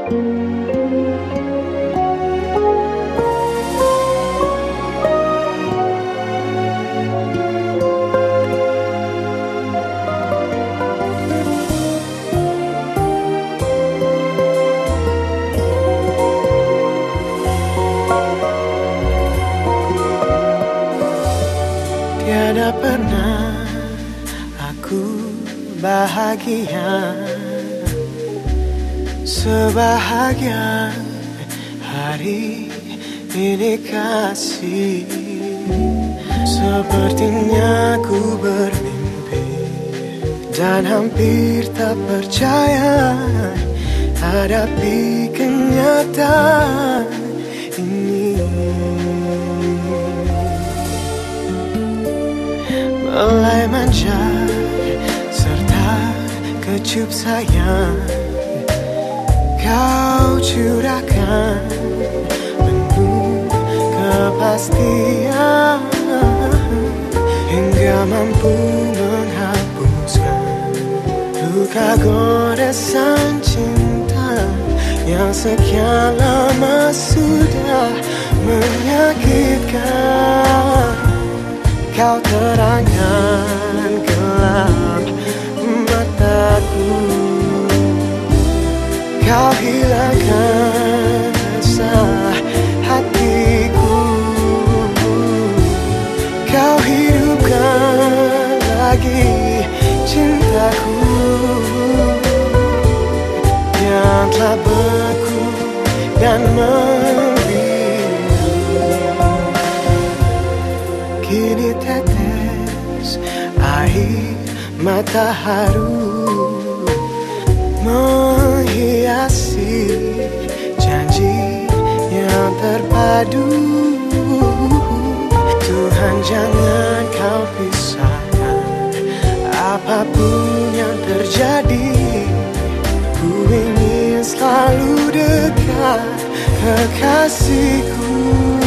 Tiada pernah aku bahagia sebahagia hari ini kasih. Sepertinya ku bermimpi dan hampir tak percaya hadapi kenyataan ini. Belai manja serta kecup sayang kau curahkan penuh kepastian hingga mampu menghapuskan luka goresan cinta yang sekian lama sudah menyakitkan. Kau terangkan gelap mataku, kau hilangkan resah hatiku, kau hidupkan lagi cintaku yang telah beku dan kini tetes air mata haru menghiasi janji yang terpadu. Tuhan jangan kau pisahkan apapun yang terjadi. Ku ingin selalu dekat kekasihku.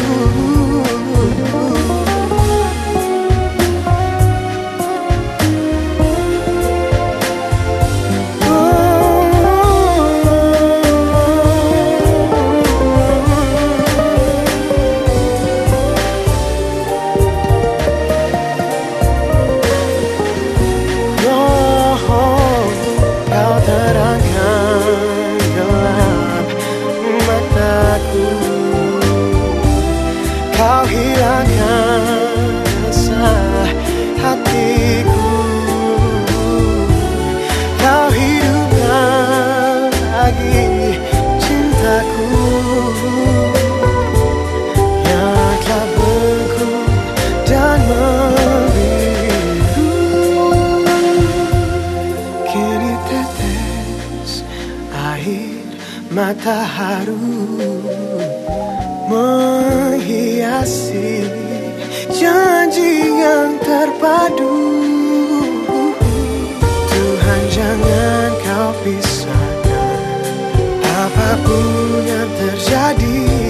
Kau hilangkan resah hatiku, kau hidupkan lagi cintaku yang telah beku dan membiru. Kini tetes air mata haru menghiasi janji yang terpadu. Tuhan jangan kau pisahkan apapun yang terjadi.